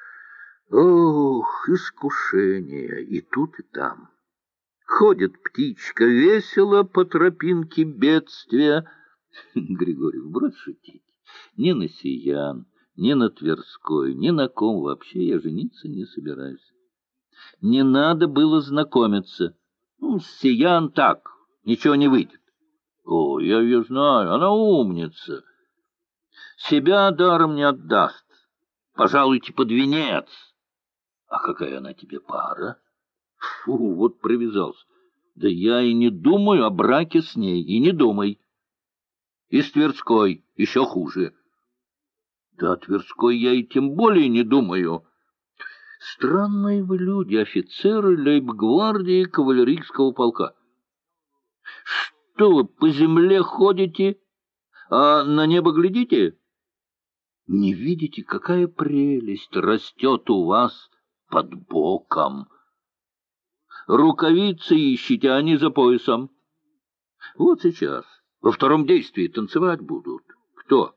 Ох, искушение и тут, и там. Ходит птичка весело по тропинке бедствия. Григорьев, брось шутить. Ни на Сиян, ни на Тверской, ни на ком вообще я жениться не собираюсь. Не надо было знакомиться. Ну, с Сиян так, ничего не выйдет. О, я ее знаю, она умница. Себя даром не отдаст. Пожалуйте под венец. А какая она тебе пара? Фу, вот привязался. Да я и не думаю о браке с ней, и не думай. И с Тверской еще хуже. Да о Тверской я и тем более не думаю. Странные вы люди, офицеры лейб-гвардии кавалерийского полка. Что вы по земле ходите, а на небо глядите? Не видите, какая прелесть растет у вас под боком? Рукавицы ищите, а не за поясом. Вот сейчас, во втором действии, танцевать будут. Кто?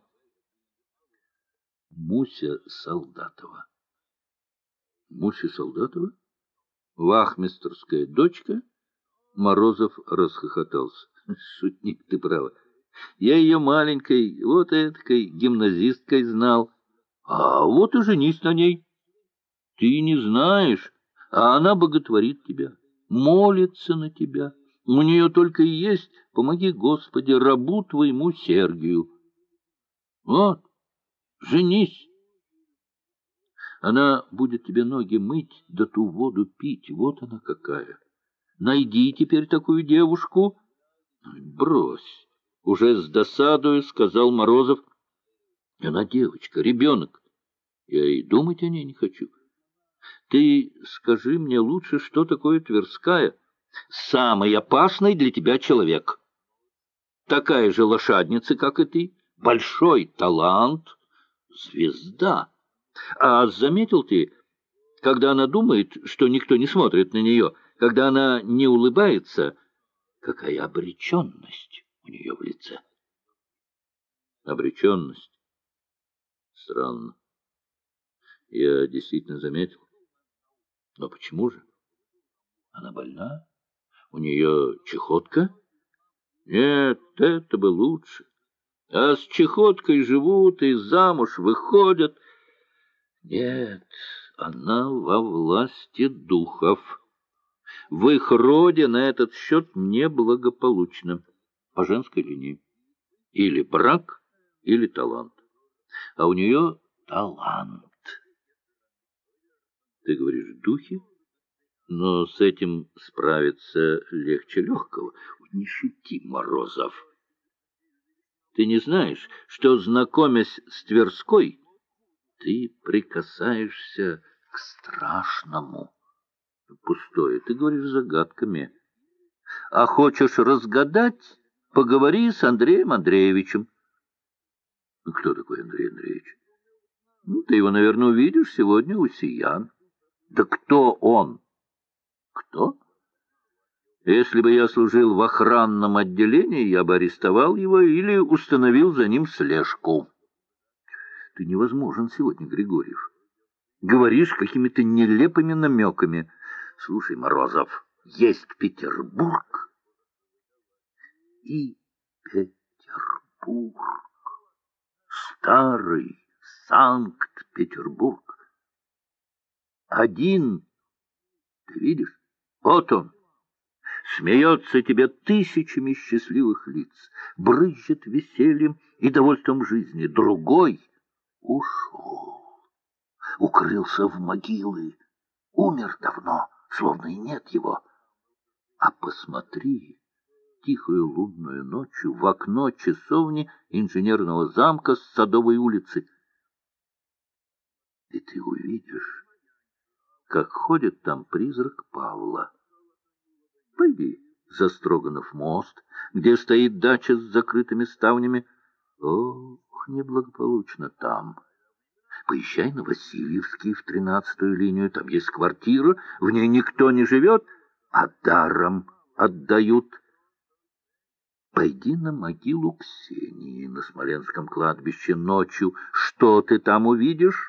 Муся Солдатова. Муся Солдатова? Вахмистрская дочка? Морозов расхохотался. Шутник ты, право. Я ее маленькой, вот этой гимназисткой знал. А вот и женись на ней. Ты не знаешь, а она боготворит тебя, молится на тебя. У нее только и есть «Помоги, Господи, рабу твоему Сергию». Вот, женись. Она будет тебе ноги мыть, да ту воду пить. Вот она какая. Найди теперь такую девушку. Брось, уже с досадою сказал Морозов. Она девочка, ребенок. Я и думать о ней не хочу. Ты скажи мне лучше, что такое Тверская? Самый опасный для тебя человек. Такая же лошадница, как и ты. Большой талант. Звезда. А заметил ты, когда она думает, что никто не смотрит на нее, когда она не улыбается, какая обреченность у нее в лице? Обреченность? Странно. Я действительно заметил. Но почему же? Она больна? У нее чехотка? Нет, это бы лучше. А с чехоткой живут и замуж выходят. Нет, она во власти духов. В их роде на этот счет неблагополучно. По женской линии. Или брак, или талант. А у нее талант. Ты говоришь, духи? Но с этим справиться легче легкого. Не шути, Морозов. Ты не знаешь, что, знакомясь с Тверской, ты прикасаешься к страшному. Пустое, ты говоришь загадками. А хочешь разгадать, поговори с Андреем Андреевичем. Кто такой Андрей Андреевич? Ты его, наверное, увидишь сегодня у Сиян. Да кто он? Кто? Если бы я служил в охранном отделении, я бы арестовал его или установил за ним слежку. Ты невозможен сегодня, Григорьев. Говоришь какими-то нелепыми намеками. Слушай, Морозов, есть Петербург и Петербург. Старый Санкт-Петербург. Один, ты видишь, вот он. Смеется тебе тысячами счастливых лиц, брызжет весельем и довольством жизни. Другой ушел, укрылся в могилы, умер давно, словно и нет его. А посмотри тихую лунную ночью в окно часовни инженерного замка с Садовой улицы, и ты увидишь, как ходит там призрак Павла. Пойди за Строганов мост, где стоит дача с закрытыми ставнями. Ох, неблагополучно там. Поезжай на Васильевский в 13-ю линию, там есть квартира, в ней никто не живет, а даром отдают. Пойди на могилу Ксении на Смоленском кладбище ночью. Что ты там увидишь?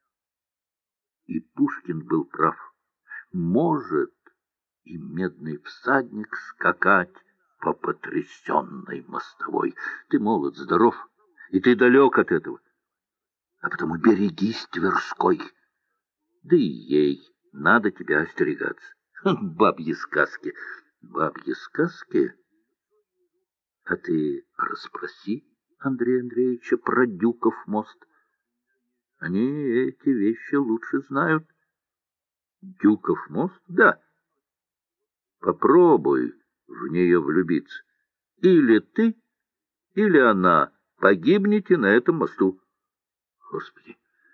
И Пушкин был прав. Может и медный всадник скакать по потрясенной мостовой. Ты молод, здоров, и ты далек от этого. А потому берегись Тверской. Да и ей надо тебя остерегаться. Бабьи сказки. Бабьи сказки? А ты расспроси Андрея Андреевича про Дюков мост. Они эти вещи лучше знают. Дюков мост? Да. Попробуй в нее влюбиться. Или ты, или она погибнете на этом мосту. Господи,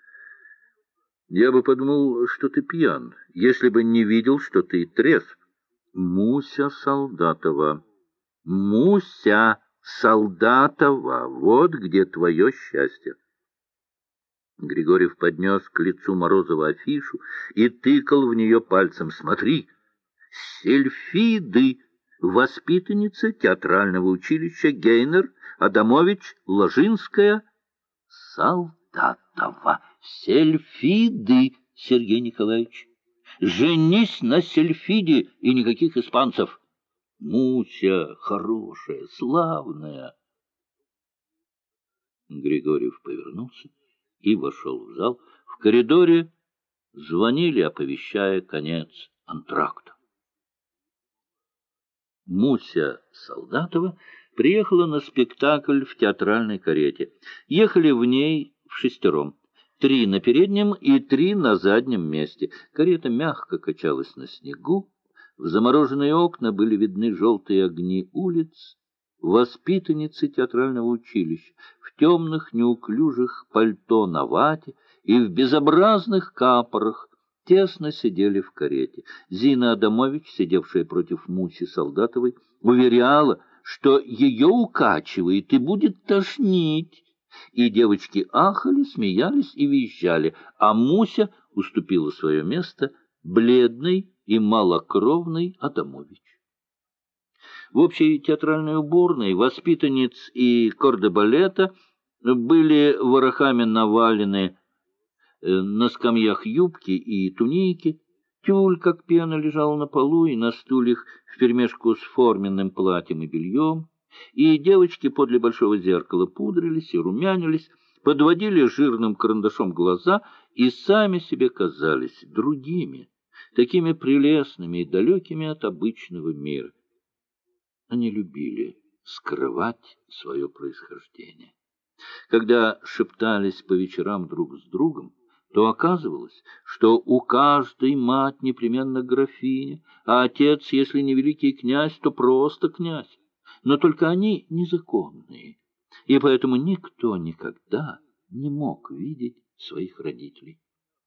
я бы подумал, что ты пьян, если бы не видел, что ты трезв. Муся Солдатова. Муся Солдатова. Вот где твое счастье. Григорьев поднес к лицу Морозова афишу и тыкал в нее пальцем. Смотри, Сильфиды, воспитанница театрального училища Гейнер, Адамович, Ложинская, Солдатова. Сильфиды, Сергей Николаевич. Женись на Сильфиде и никаких испанцев. Муся хорошая, славная. Григорьев повернулся и вошел в зал. В коридоре звонили, оповещая конец антракта. Муся Солдатова приехала на спектакль в театральной карете. Ехали в ней вшестером. 3 на переднем и 3 на заднем месте. Карета мягко качалась на снегу. В замороженные окна были видны желтые огни улиц. воспитанницы театрального училища, в темных неуклюжих пальто на вате и в безобразных капорах, тесно сидели в карете. Зина Адамович, сидевшая против Муси Солдатовой, уверяла, что ее укачивает и будет тошнить. И девочки ахали, смеялись и визжали, а Муся уступила свое место бледной и малокровной Адамович. В общей театральной уборной воспитанниц и кордебалета были ворохами навалены на скамьях юбки и туники, тюль, как пена, лежала на полу и на стульях вперемешку с форменным платьем и бельем, и девочки подле большого зеркала пудрились и румянились, подводили жирным карандашом глаза и сами себе казались другими, такими прелестными и далекими от обычного мира. Они любили скрывать свое происхождение. Когда шептались по вечерам друг с другом, то оказывалось, что у каждой мать непременно графиня, а отец, если не великий князь, то просто князь. Но только они незаконные, и поэтому никто никогда не мог видеть своих родителей.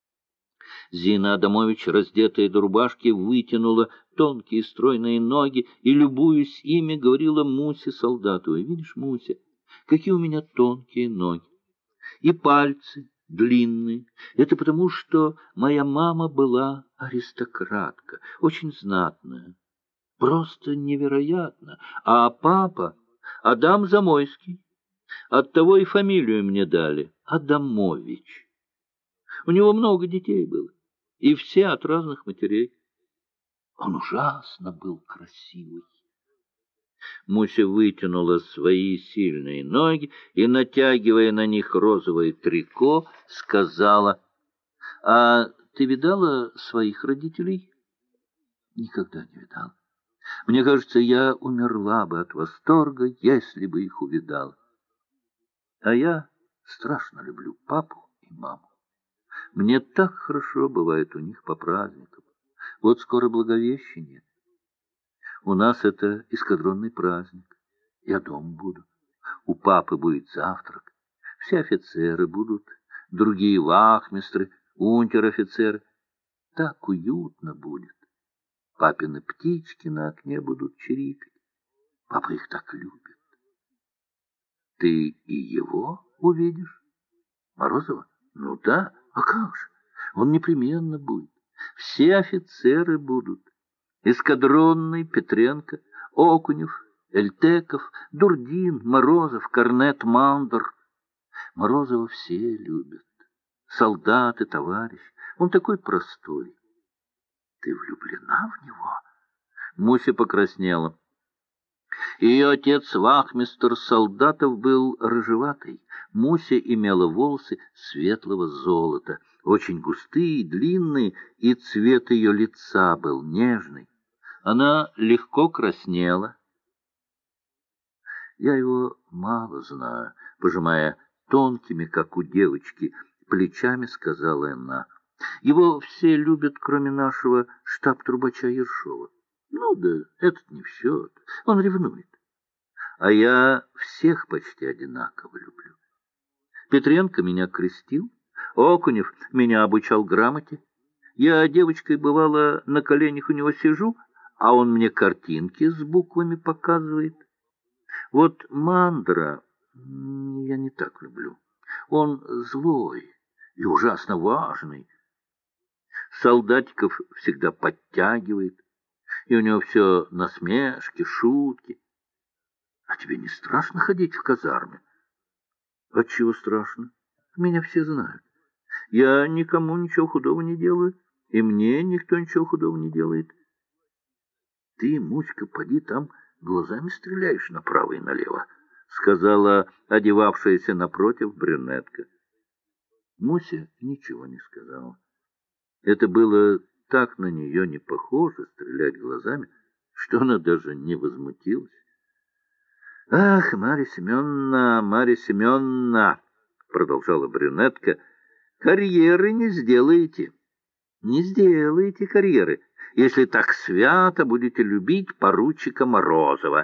Зина Адамович, раздетая до рубашки, вытянула тонкие стройные ноги и, любуясь ими, говорила Мусе Солдатовой: «Видишь, Муся, какие у меня тонкие ноги, и пальцы длинные. Это потому, что моя мама была аристократка, очень знатная, просто невероятно, а папа Адам Замойский, оттого и фамилию мне дали — Адамович. У него много детей было, и все от разных матерей. Он ужасно был красивый». Муся вытянула свои сильные ноги и, натягивая на них розовое трико, сказала: «А ты видала своих родителей?» «Никогда не видала. Мне кажется, я умерла бы от восторга, если бы их увидала. А я страшно люблю папу и маму. Мне так хорошо бывает у них по праздникам. Вот скоро Благовещение. У нас это эскадронный праздник. Я дома буду. У папы будет завтрак. Все офицеры будут, другие вахмистры, унтер-офицеры. Так уютно будет. Папины птички на окне будут чирикать. Папа их так любит. Ты и его увидишь? Морозова? Ну да, а как же? Он непременно будет. Все офицеры будут. Эскадронный, Петренко, Окунев, Эльтеков, Дурдин, Морозов, Корнет, Маундер. Морозова все любят. Солдат и товарищ. Он такой простой. Ты влюблена в него? Муся покраснела. Ее отец, вахмистр Солдатов, был рыжеватый. Муся имела волосы светлого золота, очень густые, длинные, и цвет ее лица был нежный. Она легко краснела. Я его мало знаю, пожимая тонкими, как у девочки, плечами, сказала она. Его все любят, кроме нашего штаб-трубача Ершова. Ну да, этот не в счет, он ревнует. А я всех почти одинаково люблю. Петренко меня крестил, Окунев меня обучал грамоте. Я девочкой, бывало, на коленях у него сижу, а он мне картинки с буквами показывает. Вот Мандра я не так люблю. Он злой и ужасно важный. Солдатиков всегда подтягивает, и у него все насмешки, шутки. А тебе не страшно ходить в казарме? Отчего страшно? Меня все знают. Я никому ничего худого не делаю, и мне никто ничего худого не делает. Ты, Муська, поди там глазами стреляешь направо и налево, сказала одевавшаяся напротив брюнетка. Муся ничего не сказала. Это было так на нее не похоже стрелять глазами, что она даже не возмутилась. «Ах, Марья Семеновна, — продолжала брюнетка, — карьеры не сделаете. Не сделаете карьеры, если так свято будете любить поручика Морозова.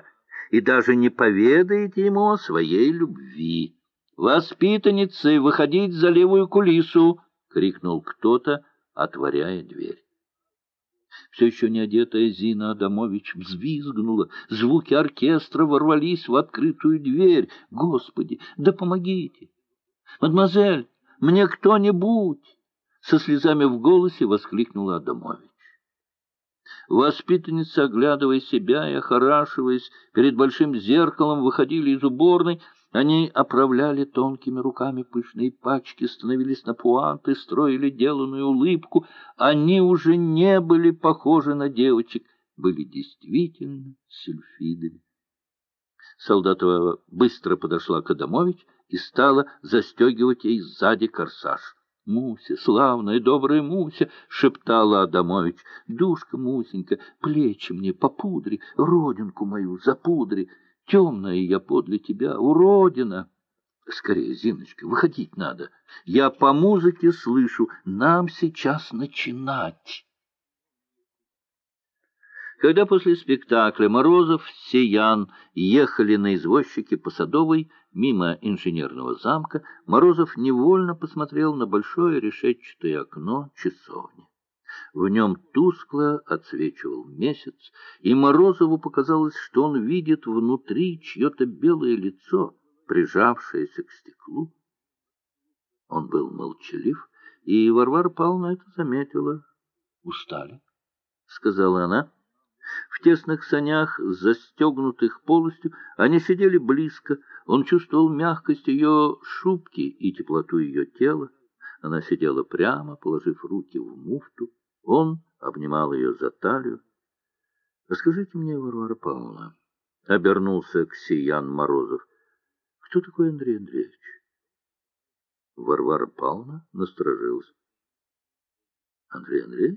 и даже не поведаете ему о своей любви. «Воспитанницы, выходить за левую кулису!» — крикнул кто-то, отворяя дверь. Все еще не одетая Зина Адамович взвизгнула. Звуки оркестра ворвались в открытую дверь. «Господи, да помогите! Мадемуазель, мне кто-нибудь!» Со слезами в голосе воскликнула Адамович. Воспитанницы, оглядывая себя и охорашиваясь, перед большим зеркалом выходили из уборной. Они оправляли тонкими руками пышные пачки, становились на пуанты, строили деланную улыбку. Они уже не были похожи на девочек, были действительно сильфидами. Солдатова быстро подошла к Адамович и стала застегивать ей сзади корсаж. «Муся, славная, добрая Муся!» — шептала Адамович. «Душка, Мусенька, плечи мне попудри, родинку мою запудри. Темная я подле тебя, уродина!» «Скорее, Зиночка, выходить надо. Я по музыке слышу, нам сейчас начинать». Когда после спектакля Морозов с Сиян ехали на извозчике по Садовой мимо инженерного замка, Морозов невольно посмотрел на большое решетчатое окно часовни. В нем тускло отсвечивал месяц, и Морозову показалось, что он видит внутри чье-то белое лицо, прижавшееся к стеклу. Он был молчалив, и Варвара Павловна это заметила. «Устали?» — сказала она. В тесных санях, застегнутых полностью, они сидели близко. Он чувствовал мягкость ее шубки и теплоту ее тела. Она сидела прямо, положив руки в муфту. Он обнимал ее за талию. — Расскажите мне, Варвара Павловна, — обернулся к Сиян Морозов, — кто такой Андрей Андреевич? Варвара Павловна насторожилась. — Андрей Андреевич?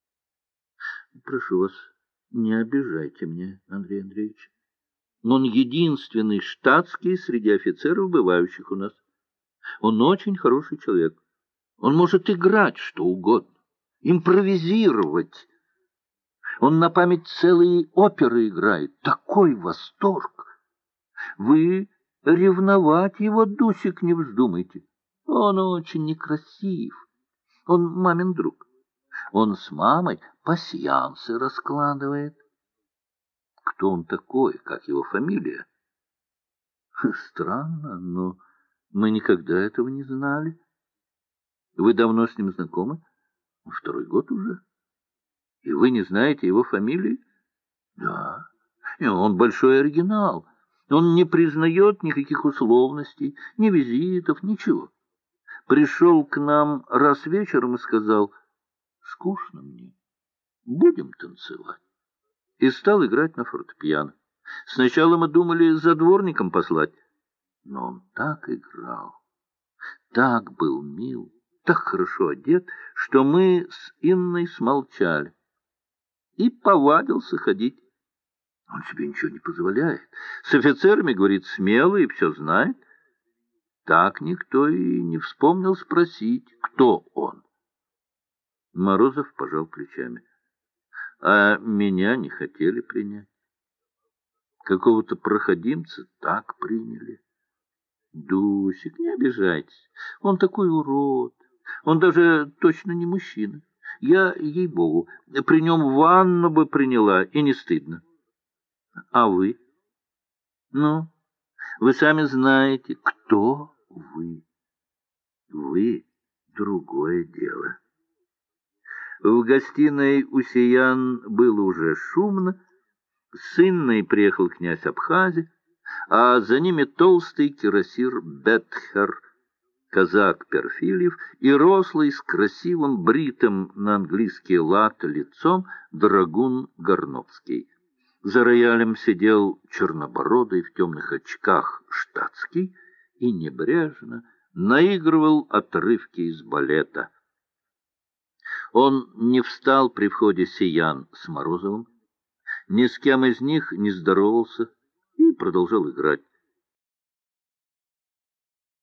— Прошу вас, не обижайте меня, Андрей Андреевич. Он единственный штатский среди офицеров, бывающих у нас. Он очень хороший человек. Он может играть что угодно, импровизировать. Он на память целые оперы играет. Такой восторг! Вы ревновать его, Дусик, не вздумайте. Он очень некрасив. Он мамин друг. Он с мамой пасьянсы раскладывает. Кто он такой? Как его фамилия? Странно, но мы никогда этого не знали. Вы давно с ним знакомы? 2-й год уже. И вы не знаете его фамилии? Да. И он большой оригинал. Он не признает никаких условностей, ни визитов, ничего. Пришел к нам раз вечером и сказал: скучно мне, будем танцевать. И стал играть на фортепиано. Сначала мы думали за дворником послать, но он так играл, так был мил, так хорошо одет, что мы с Инной смолчали. И повадился ходить. Он себе ничего не позволяет. С офицерами, говорит, смело и все знает. Так никто и не вспомнил спросить, кто он. Морозов пожал плечами. А меня не хотели принять. Какого-то проходимца так приняли. Дусик, не обижайтесь. Он такой урод. Он даже точно не мужчина. Я, ей-богу, при нем ванну бы приняла, и не стыдно. А вы? Ну, вы сами знаете, кто вы. Вы — другое дело. В гостиной у Сиян было уже шумно. С Инной приехал князь Абхазия, а за ними толстый кирасир Бетхер, казак Перфильев и рослый с красивым бритым на английский лад лицом драгун Горновский. За роялем сидел чернобородый в темных очках штатский и небрежно наигрывал отрывки из балета. Он не встал при входе Сиян с Морозовым, ни с кем из них не здоровался и продолжал играть.